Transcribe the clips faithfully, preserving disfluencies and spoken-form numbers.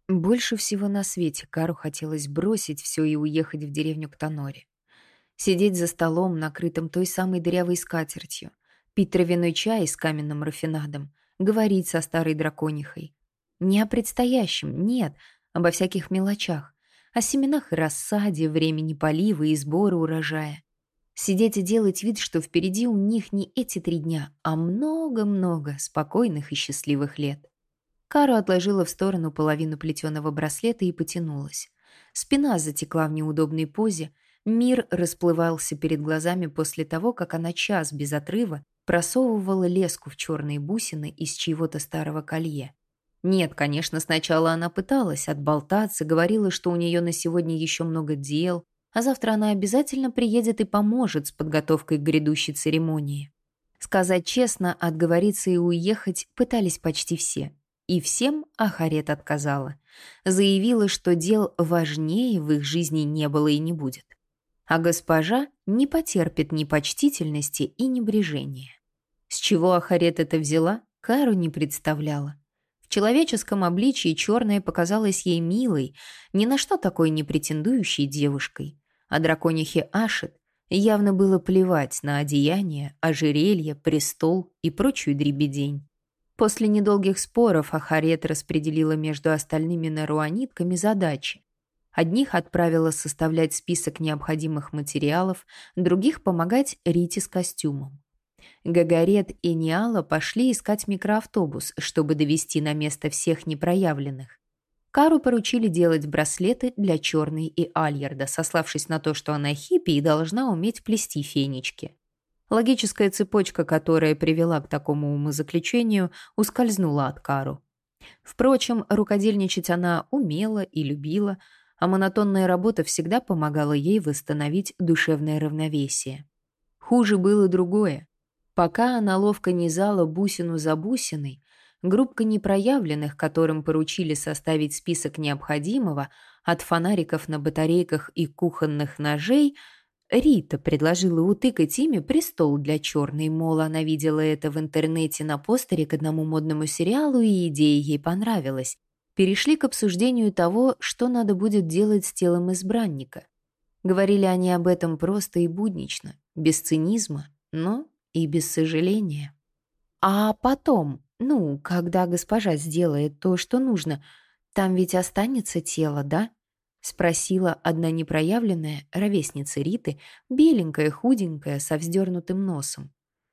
Больше всего на свете Кару хотелось бросить все и уехать в деревню к Таноре. Сидеть за столом, накрытым той самой дырявой скатертью, пить травяной чай с каменным рафинадом, говорить со старой драконихой. Не о предстоящем, нет, обо всяких мелочах, о семенах и рассаде, времени полива и сбора урожая. Сидеть и делать вид, что впереди у них не эти три дня, а много-много спокойных и счастливых лет. Кара отложила в сторону половину плетеного браслета и потянулась. Спина затекла в неудобной позе, мир расплывался перед глазами после того, как она час без отрыва просовывала леску в черные бусины из чьего-то старого колье. Нет, конечно, сначала она пыталась отболтаться, говорила, что у нее на сегодня еще много дел, а завтра она обязательно приедет и поможет с подготовкой к грядущей церемонии. Сказать честно, отговориться и уехать пытались почти все. И всем Ахарет отказала. Заявила, что дел важнее в их жизни не было и не будет. А госпожа не потерпит непочтительности и небрежения. С чего Ахарет это взяла, Кару не представляла. В человеческом обличии черная показалась ей милой, ни на что такой не претендующей девушкой. А драконихе Ашет явно было плевать на одеяние, ожерелье, престол и прочую дребедень. После недолгих споров Ахарет распределила между остальными наруанитками задачи. Одних отправила составлять список необходимых материалов, других помогать Рите с костюмом. Гагарет и Ниала пошли искать микроавтобус, чтобы довести на место всех непроявленных. Кару поручили делать браслеты для Черной и Альярда, сославшись на то, что она хиппи и должна уметь плести фенечки. Логическая цепочка, которая привела к такому умозаключению, ускользнула от Кару. Впрочем, рукодельничать она умела и любила, а монотонная работа всегда помогала ей восстановить душевное равновесие. Хуже было другое. Пока она ловко низала бусину за бусиной, группка непроявленных, которым поручили составить список необходимого, от фонариков на батарейках и кухонных ножей, Рита предложила утыкать ими престол для черной, мол, она видела это в интернете на постере к одному модному сериалу, и идея ей понравилась. Перешли к обсуждению того, что надо будет делать с телом избранника. Говорили они об этом просто и буднично, без цинизма, но и без сожаления. А потом, ну, когда госпожа сделает то, что нужно, там ведь останется тело, да? — спросила одна непроявленная ровесница Риты, беленькая, худенькая, со вздернутым носом.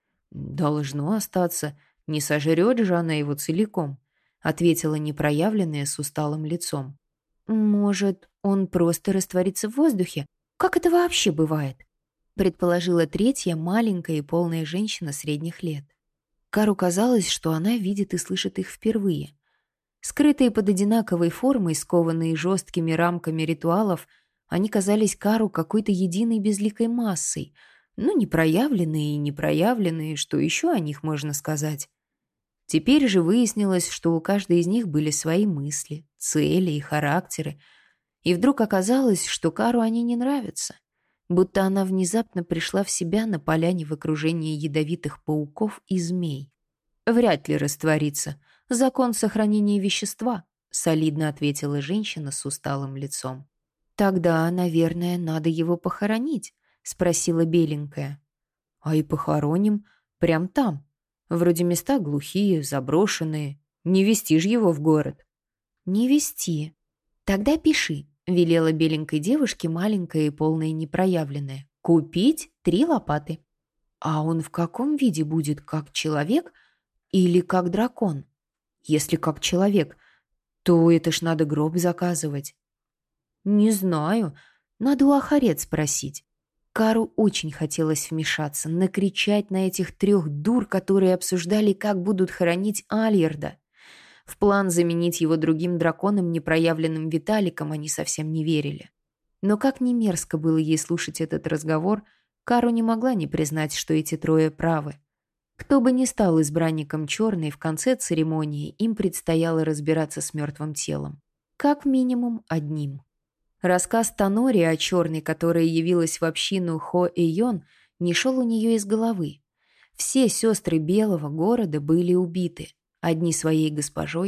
«Должно остаться. Не сожрет же она его целиком», — ответила непроявленная с усталым лицом. «Может, он просто растворится в воздухе? Как это вообще бывает?» — предположила третья, маленькая и полная женщина средних лет. Кару казалось, что она видит и слышит их впервые. Скрытые под одинаковой формой, скованные жесткими рамками ритуалов, они казались Кару какой-то единой безликой массой, ну, непроявленные и непроявленные, что еще о них можно сказать. Теперь же выяснилось, что у каждой из них были свои мысли, цели и характеры, и вдруг оказалось, что Кару они не нравятся, будто она внезапно пришла в себя на поляне в окружении ядовитых пауков и змей. «Вряд ли растворится. Закон сохранения вещества», — солидно ответила женщина с усталым лицом. «Тогда, наверное, надо его похоронить», — спросила беленькая. «А и похороним прям там. Вроде места глухие, заброшенные. Не везти ж его в город». «Не везти. Тогда пиши», — велела беленькой девушке маленькая и полная непроявленная. «Купить три лопаты». «А он в каком виде будет, как человек или как дракон? Если как человек, то это ж надо гроб заказывать». «Не знаю. Надо у Ахарет спросить». Кару очень хотелось вмешаться, накричать на этих трех дур, которые обсуждали, как будут хоронить Альярда. В план заменить его другим драконом, непроявленным Виталиком, они совсем не верили. Но как ни мерзко было ей слушать этот разговор, Кару не могла не признать, что эти трое правы. Кто бы ни стал избранником черной, в конце церемонии им предстояло разбираться с мертвым телом. Как минимум одним. Рассказ Танори о черной, которая явилась в общину Хо-Эйон, не шел у нее из головы. Все сестры Белого города были убиты, одни своей госпожой,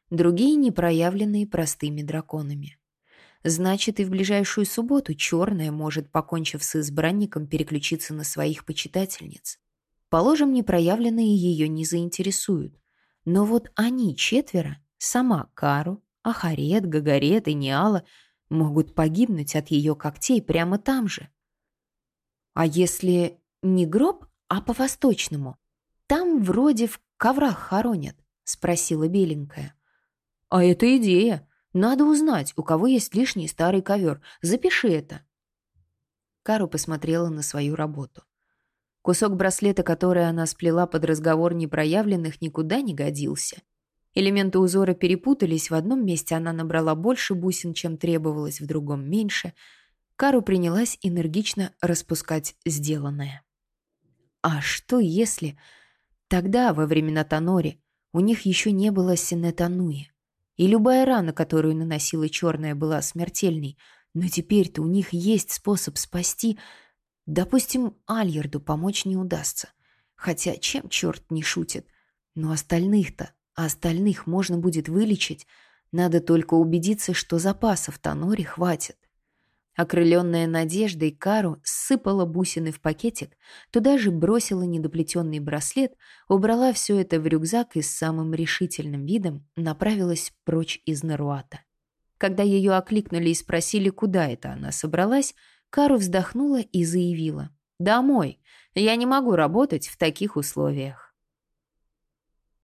другие не проявленные простыми драконами. Значит, и в ближайшую субботу черная может, покончив с избранником, переключиться на своих почитательниц. Положим, непроявленные ее не заинтересуют. Но вот они четверо, сама Кару, Ахарет, Гагарет и Ниала, могут погибнуть от ее когтей прямо там же. А если не гроб, а по-восточному? Там вроде в коврах хоронят, спросила беленькая. А это идея. Надо узнать, у кого есть лишний старый ковер. Запиши это. Кару посмотрела на свою работу. Кусок браслета, который она сплела под разговор непроявленных, никуда не годился. Элементы узора перепутались, в одном месте она набрала больше бусин, чем требовалось, в другом меньше. Кару принялась энергично распускать сделанное. А что если... Тогда, во времена Танори, у них еще не было Синетануи, и любая рана, которую наносила черная, была смертельной, но теперь-то у них есть способ спасти... Допустим, Альярду помочь не удастся. Хотя чем черт не шутит? Но остальных-то, а остальных можно будет вылечить. Надо только убедиться, что запасов Танори хватит. Окрыленная надеждой, Кару сыпала бусины в пакетик, туда же бросила недоплетенный браслет, убрала все это в рюкзак и с самым решительным видом направилась прочь из Наруата. Когда ее окликнули и спросили, куда это она собралась, Кару вздохнула и заявила: «Домой. Я не могу работать в таких условиях».